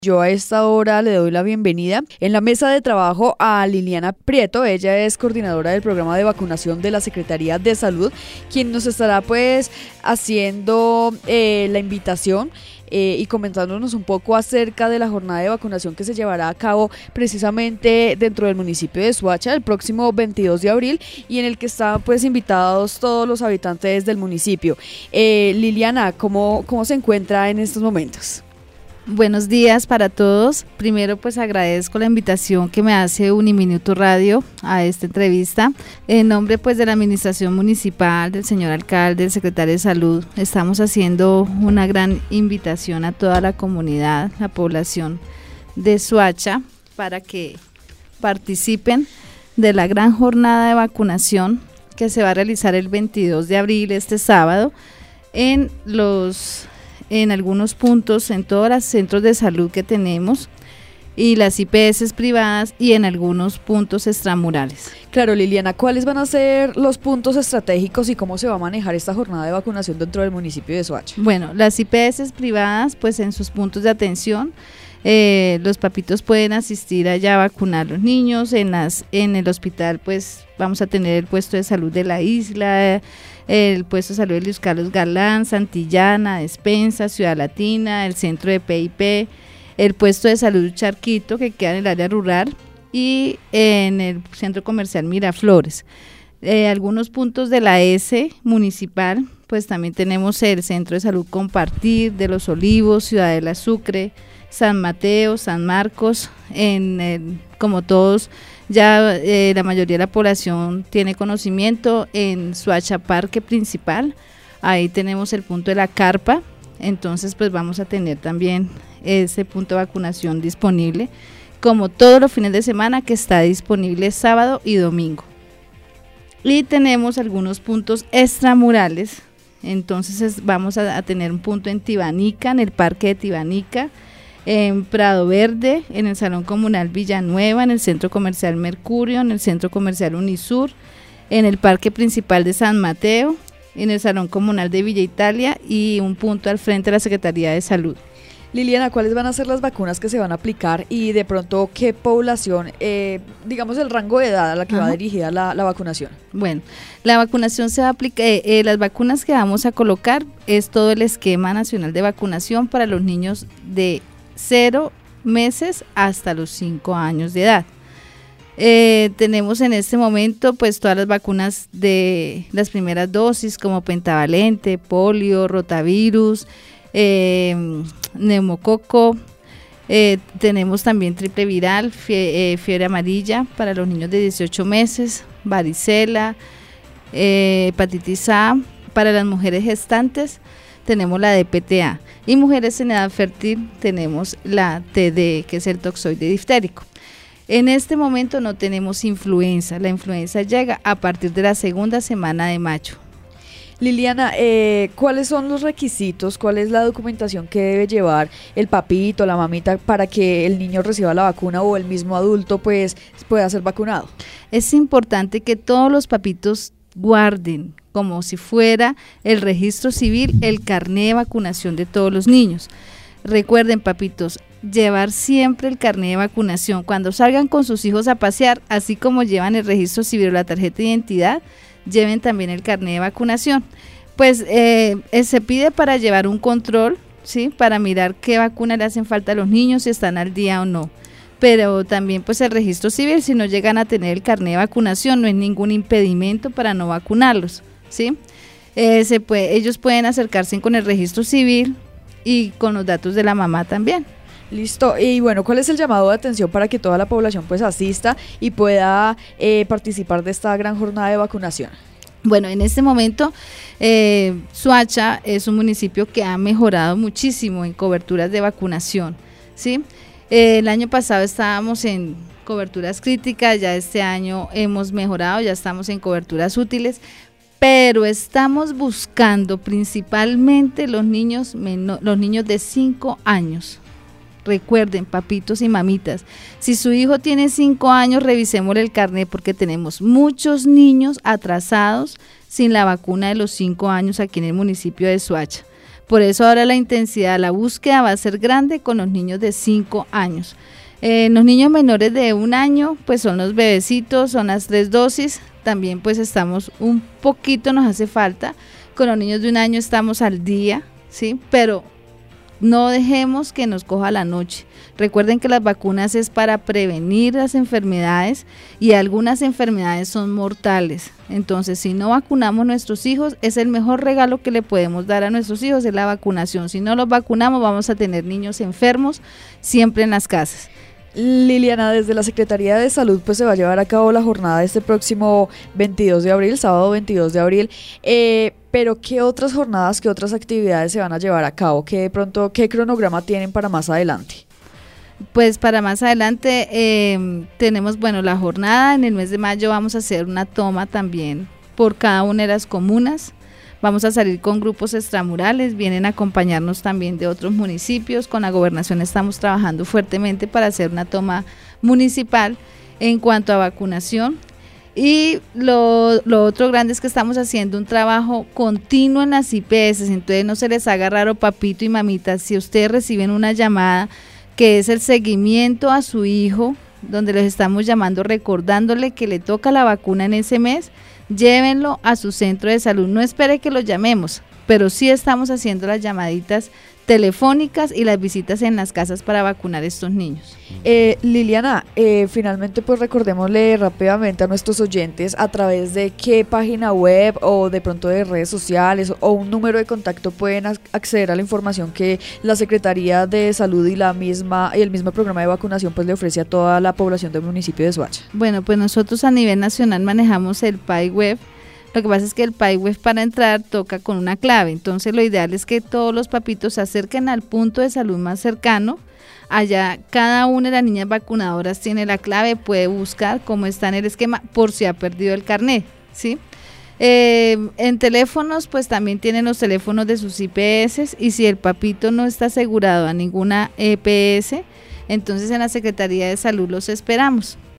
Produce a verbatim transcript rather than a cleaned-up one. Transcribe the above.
Yo a esta hora le doy la bienvenida en la mesa de trabajo a Liliana Prieto. Ella es coordinadora del programa de vacunación de la Secretaría de Salud, quien nos estará pues haciendo eh, la invitación eh, y comentándonos un poco acerca de la jornada de vacunación que se llevará a cabo precisamente dentro del municipio de Soacha el próximo veintidós de abril y en el que están pues invitados todos los habitantes del municipio. Eh, Liliana, ¿cómo, cómo se encuentra en estos momentos? Buenos días para todos. Primero pues agradezco la invitación que me hace Uniminuto Radio a esta entrevista. En nombre pues de la administración municipal, del señor alcalde, del secretario de salud, estamos haciendo una gran invitación a toda la comunidad, la población de Soacha, para que participen de la gran jornada de vacunación que se va a realizar el veintidós de abril, este sábado, en los... en algunos puntos, en todos los centros de salud que tenemos y las I P S privadas y en algunos puntos extramurales. Claro, Liliana, ¿cuáles van a ser los puntos estratégicos y cómo se va a manejar esta jornada de vacunación dentro del municipio de Soacha? Bueno, las I P S privadas, pues en sus puntos de atención, eh, los papitos pueden asistir allá a vacunar a los niños. En, las, en el hospital, pues vamos a tener el puesto de salud de la isla, el puesto de salud de Luis Carlos Galán, Santillana, Despensa, Ciudad Latina, el centro de P I P, el puesto de salud Charquito, que queda en el área rural, y en el centro comercial Miraflores. Eh, algunos puntos de la S municipal, pues también tenemos el centro de salud Compartir, de Los Olivos, Ciudadela Sucre, San Mateo, San Marcos, en el, como todos ya eh, la mayoría de la población tiene conocimiento, en Soacha Parque Principal, ahí tenemos el punto de la carpa, entonces pues vamos a tener también ese punto de vacunación disponible, como todos los fines de semana, que está disponible sábado y domingo. Y tenemos algunos puntos extramurales, entonces es, vamos a, a tener un punto en Tibanica, en el parque de Tibanica, en Prado Verde, en el Salón Comunal Villanueva, en el Centro Comercial Mercurio, en el Centro Comercial Unisur, en el Parque Principal de San Mateo, en el Salón Comunal de Villa Italia y un punto al frente de la Secretaría de Salud. Liliana, ¿cuáles van a ser las vacunas que se van a aplicar y de pronto qué población, eh, digamos el rango de edad a la que Ajá. va dirigida la, la vacunación? Bueno, la vacunación se va a aplicar, eh, eh, las vacunas que vamos a colocar es todo el esquema nacional de vacunación para los niños de cero meses hasta los cinco años de edad. Eh, tenemos en este momento pues todas las vacunas de las primeras dosis como pentavalente, polio, rotavirus, eh, neumococo, eh, tenemos también triple viral, fie, eh, fiebre amarilla para los niños de dieciocho meses, varicela, eh, hepatitis A, para las mujeres gestantes tenemos la D P T A y mujeres en edad fértil tenemos la T D E, que es el toxoide diftérico. En este momento no tenemos influenza, la influenza llega a partir de la segunda semana de mayo. Liliana, eh, ¿cuáles son los requisitos, cuál es la documentación que debe llevar el papito, la mamita para que el niño reciba la vacuna o el mismo adulto pues pueda ser vacunado? Es importante que todos los papitos guarden como si fuera el registro civil el carné de vacunación de todos los niños. Recuerden, papitos, llevar siempre el carné de vacunación cuando salgan con sus hijos a pasear, así como llevan el registro civil o la tarjeta de identidad, lleven también el carné de vacunación. Pues eh, se pide para llevar un control, ¿sí? Para mirar qué vacunas le hacen falta a los niños, si están al día o no. Pero también pues el registro civil, si no llegan a tener el carné de vacunación, no es ningún impedimento para no vacunarlos, ¿sí? Eh, se puede, ellos pueden acercarse con el registro civil y con los datos de la mamá también. Listo, y bueno, ¿cuál es el llamado de atención para que toda la población pues asista y pueda eh, participar de esta gran jornada de vacunación? Bueno, en este momento eh, Soacha es un municipio que ha mejorado muchísimo en coberturas de vacunación, ¿sí? Eh, el año pasado estábamos en coberturas críticas, ya este año hemos mejorado, ya estamos en coberturas útiles, pero estamos buscando principalmente los niños, menor, los niños de cinco años. Recuerden, papitos y mamitas, si su hijo tiene cinco años, revisémosle el carnet porque tenemos muchos niños atrasados sin la vacuna de los cinco años aquí en el municipio de Soacha. Por eso ahora la intensidad, la búsqueda va a ser grande con los niños de cinco años. Eh, los niños menores de un año, pues son los bebecitos, son las tres dosis. También pues estamos un poquito, nos hace falta. Con los niños de un año estamos al día, ¿sí? Pero no dejemos que nos coja la noche. Recuerden que las vacunas es para prevenir las enfermedades y algunas enfermedades son mortales. Entonces, si no vacunamos a nuestros hijos, es el mejor regalo que le podemos dar a nuestros hijos, es la vacunación. Si no los vacunamos, vamos a tener niños enfermos siempre en las casas. Liliana, desde la Secretaría de Salud pues se va a llevar a cabo la jornada este próximo veintidós de abril, sábado veintidós de abril, eh, pero ¿qué otras jornadas, qué otras actividades se van a llevar a cabo? ¿Qué de pronto, qué cronograma tienen para más adelante? Pues para más adelante eh, tenemos, bueno, la jornada, en el mes de mayo vamos a hacer una toma también por cada una de las comunas. Vamos a salir con grupos extramurales, vienen a acompañarnos también de otros municipios. Con la gobernación estamos trabajando fuertemente para hacer una toma municipal en cuanto a vacunación. Y lo, lo otro grande es que estamos haciendo un trabajo continuo en las I P S, entonces no se les haga raro, papito y mamita, si ustedes reciben una llamada que es el seguimiento a su hijo, donde les estamos llamando recordándole que le toca la vacuna en ese mes, llévenlo a su centro de salud, no espere que lo llamemos, pero sí estamos haciendo las llamaditas telefónicas y las visitas en las casas para vacunar a estos niños. Eh, Liliana, eh, finalmente pues recordémosle rápidamente a nuestros oyentes a través de qué página web o de pronto de redes sociales o un número de contacto pueden acceder a la información que la Secretaría de Salud y la misma y el mismo programa de vacunación pues le ofrece a toda la población del municipio de Soacha. Bueno, pues nosotros a nivel nacional manejamos el P A I web. Lo que pasa es que el P A I web para entrar toca con una clave, entonces lo ideal es que todos los papitos se acerquen al punto de salud más cercano. Allá cada una de las niñas vacunadoras tiene la clave, puede buscar cómo está en el esquema por si ha perdido el carnet, ¿sí? Eh, en teléfonos pues también tienen los teléfonos de sus I P S y si el papito no está asegurado a ninguna E P S, entonces en la Secretaría de Salud los esperamos.